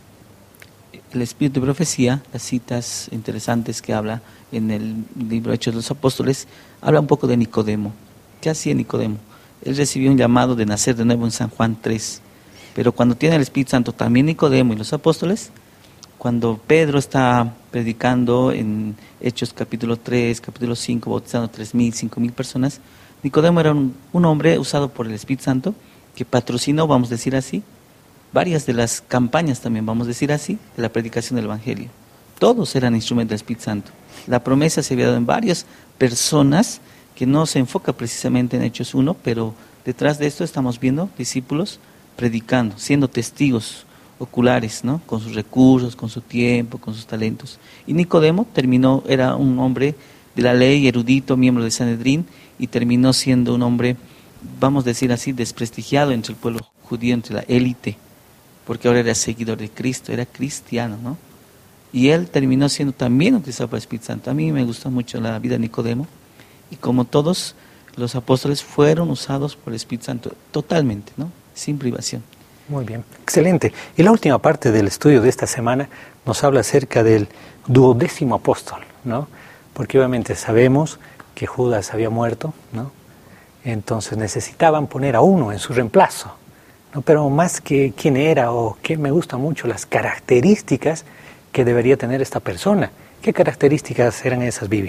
El espíritu de profecía, las citas interesantes que habla en el libro Hechos de los Apóstoles, habla un poco de Nicodemo. ¿Qué hacía Nicodemo? Él recibió un llamado de nacer de nuevo en San Juan tres, pero cuando tiene el Espíritu Santo también Nicodemo y los apóstoles, cuando Pedro está predicando en Hechos capítulo tres, capítulo cinco, bautizando tres mil, cinco mil personas, Nicodemo era un, un hombre usado por el Espíritu Santo que patrocinó, vamos a decir así, varias de las campañas también, vamos a decir así, de la predicación del Evangelio. Todos eran instrumentos del Espíritu Santo. La promesa se había dado en varias personas que no se enfoca precisamente en Hechos uno, pero detrás de esto estamos viendo discípulos predicando, siendo testigos oculares, ¿no? Con sus recursos, con su tiempo, con sus talentos. Y Nicodemo terminó, era un hombre de la ley, erudito, miembro de Sanedrín, y terminó siendo un hombre, vamos a decir así, desprestigiado entre el pueblo judío, entre la élite, porque ahora era seguidor de Cristo, era cristiano, ¿no? Y él terminó siendo también utilizado por el Espíritu Santo. A mí me gustó mucho la vida de Nicodemo, y como todos los apóstoles fueron usados por el Espíritu Santo totalmente, ¿no? Sin privación. Muy bien, excelente. Y la última parte del estudio de esta semana nos habla acerca del duodécimo apóstol, ¿no? Porque obviamente sabemos que Judas había muerto, ¿no? Entonces necesitaban poner a uno en su reemplazo, ¿no? Pero más que quién era o qué, me gustan mucho las características que debería tener esta persona. ¿Qué características eran esas, Vivi?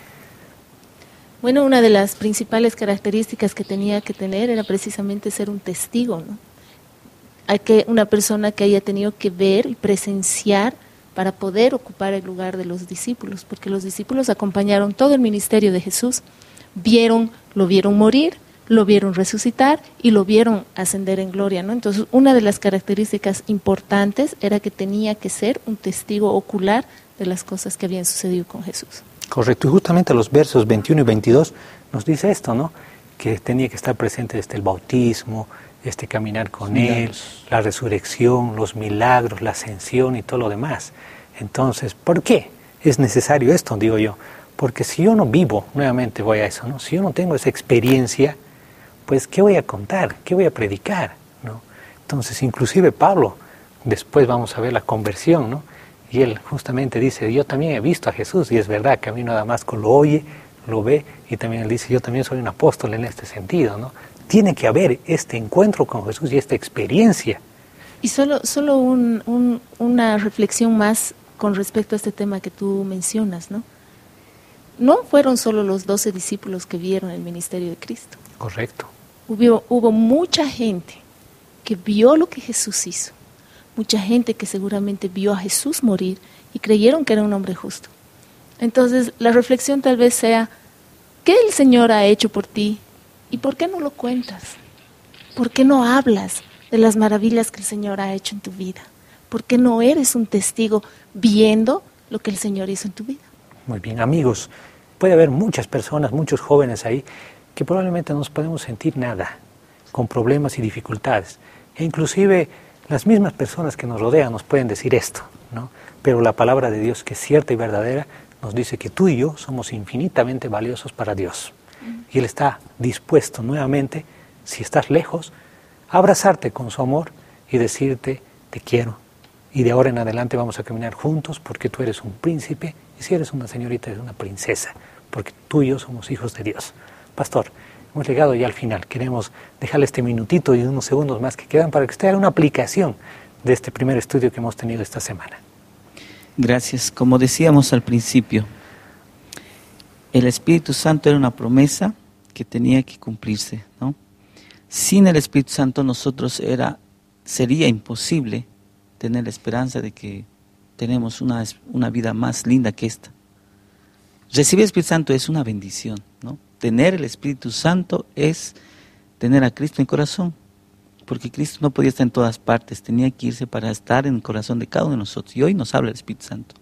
Bueno, una de las principales características que tenía que tener era precisamente ser un testigo, ¿no? Hay que una persona que haya tenido que ver y presenciar para poder ocupar el lugar de los discípulos, porque los discípulos acompañaron todo el ministerio de Jesús, vieron, lo vieron morir, lo vieron resucitar y lo vieron ascender en gloria, ¿no? Entonces, una de las características importantes era que tenía que ser un testigo ocular de las cosas que habían sucedido con Jesús. Correcto, y justamente los versos veintiuno y veintidós nos dice esto, ¿no? Que tenía que estar presente desde el bautismo, este caminar con milagros. Él, la resurrección, los milagros, la ascensión y todo lo demás. Entonces, ¿por qué es necesario esto, digo yo? Porque si yo no vivo, nuevamente voy a eso, ¿no? Si yo no tengo esa experiencia, pues ¿qué voy a contar? ¿Qué voy a predicar? ¿No? Entonces, inclusive Pablo, después vamos a ver la conversión, ¿no? Y él justamente dice, yo también he visto a Jesús, y es verdad que camino a Damasco lo oye, lo ve, y también él dice, yo también soy un apóstol en este sentido, ¿no? Tiene que haber este encuentro con Jesús y esta experiencia. Y solo, solo un, un, una reflexión más con respecto a este tema que tú mencionas, ¿no? No fueron solo los doce discípulos que vieron el ministerio de Cristo. Correcto. Hubo, hubo mucha gente que vio lo que Jesús hizo. Mucha gente que seguramente vio a Jesús morir y creyeron que era un hombre justo. Entonces, la reflexión tal vez sea, ¿qué el Señor ha hecho por ti? ¿Y por qué no lo cuentas? ¿Por qué no hablas de las maravillas que el Señor ha hecho en tu vida? ¿Por qué no eres un testigo viendo lo que el Señor hizo en tu vida? Muy bien, amigos, puede haber muchas personas, muchos jóvenes ahí, que probablemente no nos podemos sentir nada, con problemas y dificultades. E inclusive las mismas personas que nos rodean nos pueden decir esto, ¿no? Pero la palabra de Dios, que es cierta y verdadera, nos dice que tú y yo somos infinitamente valiosos para Dios. Y Él está dispuesto nuevamente, si estás lejos, a abrazarte con su amor y decirte, te quiero. Y de ahora en adelante vamos a caminar juntos porque tú eres un príncipe y si eres una señorita eres una princesa, porque tú y yo somos hijos de Dios. Pastor, hemos llegado ya al final. Queremos dejarle este minutito y unos segundos más que quedan para que usted haga una aplicación de este primer estudio que hemos tenido esta semana. Gracias. Como decíamos al principio, el Espíritu Santo era una promesa que tenía que cumplirse, ¿no? Sin el Espíritu Santo nosotros era, sería imposible tener la esperanza de que tenemos una, una vida más linda que esta. Recibir el Espíritu Santo es una bendición, ¿no? Tener el Espíritu Santo es tener a Cristo en el corazón, porque Cristo no podía estar en todas partes, tenía que irse para estar en el corazón de cada uno de nosotros, y hoy nos habla el Espíritu Santo.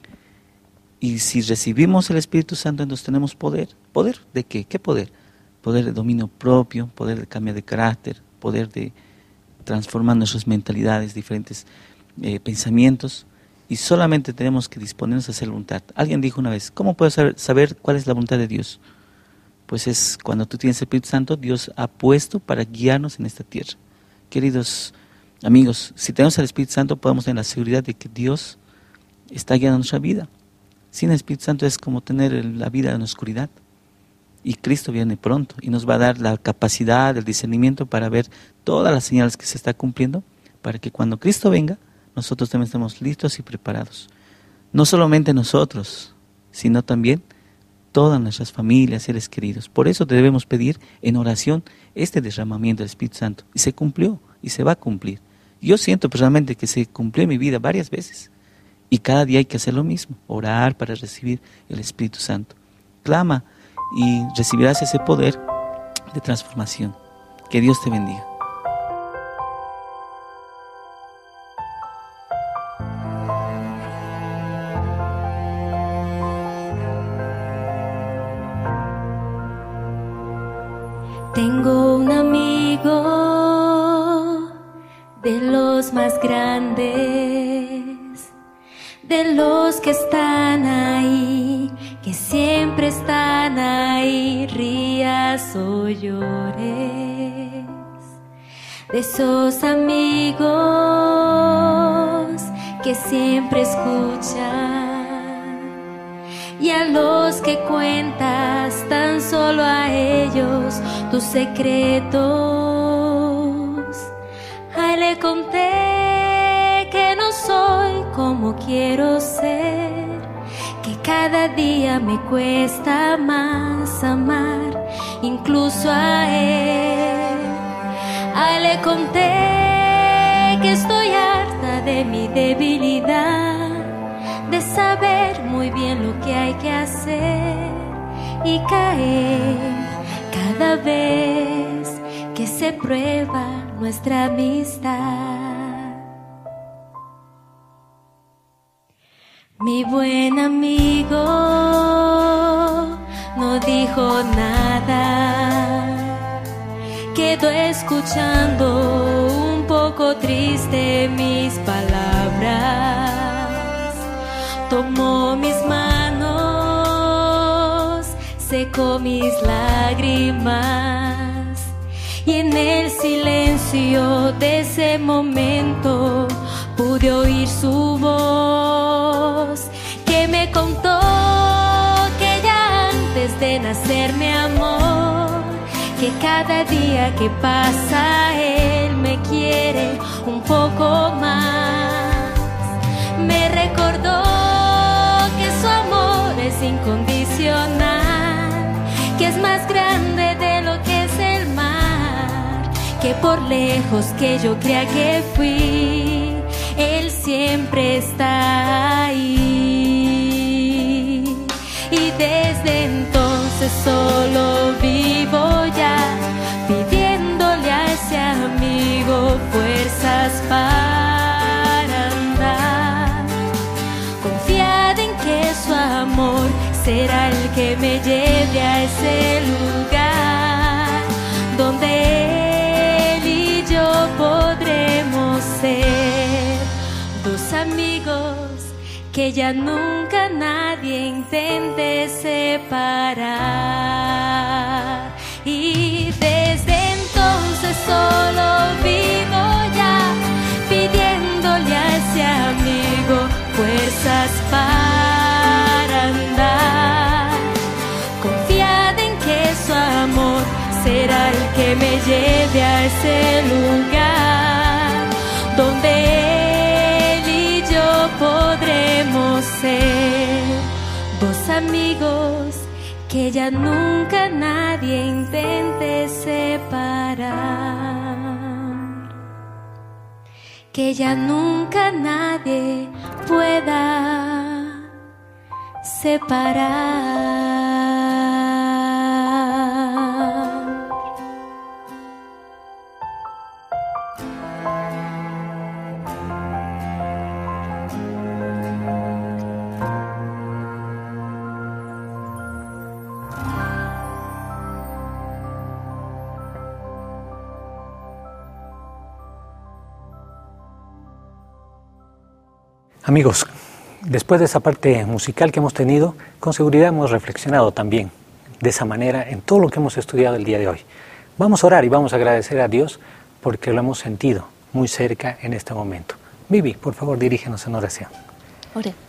Y si recibimos el Espíritu Santo, entonces tenemos poder. ¿Poder de qué? ¿Qué poder? Poder de dominio propio, poder de cambio de carácter, poder de transformar nuestras mentalidades, diferentes eh, pensamientos, y solamente tenemos que disponernos a hacer voluntad. Alguien dijo una vez, ¿cómo puedo saber, saber cuál es la voluntad de Dios? Pues es cuando tú tienes el Espíritu Santo, Dios ha puesto para guiarnos en esta tierra. Queridos amigos, si tenemos el Espíritu Santo podemos tener la seguridad de que Dios está guiando nuestra vida. Sin el Espíritu Santo es como tener la vida en la oscuridad. Y Cristo viene pronto y nos va a dar la capacidad, el discernimiento para ver todas las señales que se está cumpliendo, para que cuando Cristo venga, nosotros también estemos listos y preparados. No solamente nosotros, sino también todas nuestras familias, seres queridos. Por eso debemos pedir en oración este derramamiento del Espíritu Santo. Y se cumplió y se va a cumplir. Yo siento personalmente que se cumplió en mi vida varias veces. Y cada día hay que hacer lo mismo, orar para recibir el Espíritu Santo. Clama y recibirás ese poder de transformación. Que Dios te bendiga. Tengo un amigo de los más grandes, de los que están ahí, que siempre están ahí, rías o llores, de esos amigos que siempre escuchan, y a los que cuentas tan solo a ellos tus secretos. A él le conté que no soy como quiero ser, que cada día me cuesta más amar, incluso a él. A él le conté que estoy harta de mi debilidad, de saber muy bien lo que hay que hacer y caer cada vez que se prueba nuestra amistad. Mi buen amigo no dijo nada, quedó escuchando un poco triste mis palabras, tomó mis manos, secó mis lágrimas, y en el silencio de ese momento pude oír su voz, que me contó que ya antes de nacer me amó, que cada día que pasa Él me quiere un poco más. Me recordó que su amor es incondicional, que es más grande de lo que es el mar, que por lejos que yo crea que fui, Él siempre está ahí. Y desde entonces solo vivo ya pidiéndole a ese amigo fuerzas para andar, confiada en que su amor será el que me lleve a ese lugar donde Él y yo podremos ser dos amigos que ya nunca nadie intente separar. Y desde entonces solo vivo ya pidiéndole a ese amigo fuerzas para andar, confiada en que su amor será el que me lleve a ese lugar donde Él y yo podremos ser dos amigos que ya nunca nadie intente separar, que ya nunca nadie pueda separar. Amigos, después de esa parte musical que hemos tenido, con seguridad hemos reflexionado también de esa manera en todo lo que hemos estudiado el día de hoy. Vamos a orar y vamos a agradecer a Dios porque lo hemos sentido muy cerca en este momento. Vivi, por favor, dirígenos en oración. Oremos.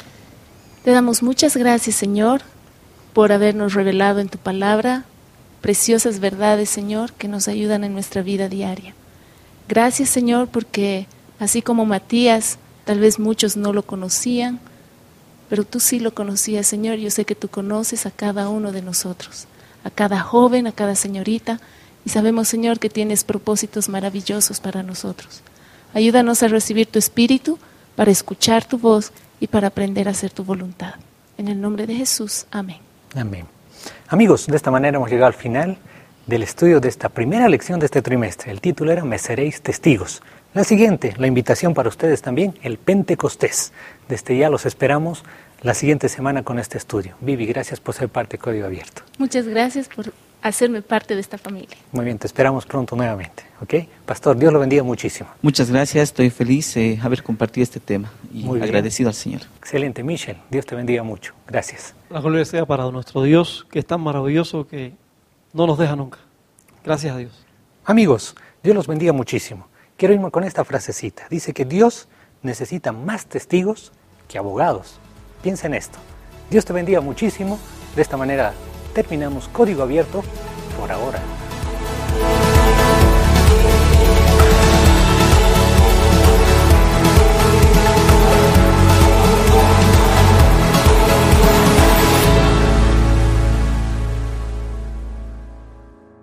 Te damos muchas gracias, Señor, por habernos revelado en tu palabra preciosas verdades, Señor, que nos ayudan en nuestra vida diaria. Gracias, Señor, porque así como Matías, tal vez muchos no lo conocían, pero tú sí lo conocías, Señor. Yo sé que tú conoces a cada uno de nosotros, a cada joven, a cada señorita, y sabemos, Señor, que tienes propósitos maravillosos para nosotros. Ayúdanos a recibir tu espíritu para escuchar tu voz y para aprender a hacer tu voluntad. En el nombre de Jesús, amén. Amén. Amigos, de esta manera hemos llegado al final del estudio de esta primera lección de este trimestre. El título era Me seréis testigos. La siguiente, la invitación para ustedes también, el Pentecostés. Desde ya los esperamos la siguiente semana con este estudio. Vivi, gracias por ser parte de Código Abierto. Muchas gracias por hacerme parte de esta familia. Muy bien, te esperamos pronto nuevamente. ¿Ok? Pastor, Dios lo bendiga muchísimo. Muchas gracias, estoy feliz de eh, haber compartido este tema y Muy agradecido bien. al Señor. Excelente, Michelle, Dios te bendiga mucho. Gracias. La gloria sea para nuestro Dios, que es tan maravilloso que no nos deja nunca. Gracias a Dios. Amigos, Dios los bendiga muchísimo. Quiero irme con esta frasecita. Dice que Dios necesita más testigos que abogados. Piensa en esto. Dios te bendiga muchísimo. De esta manera terminamos Código Abierto por ahora.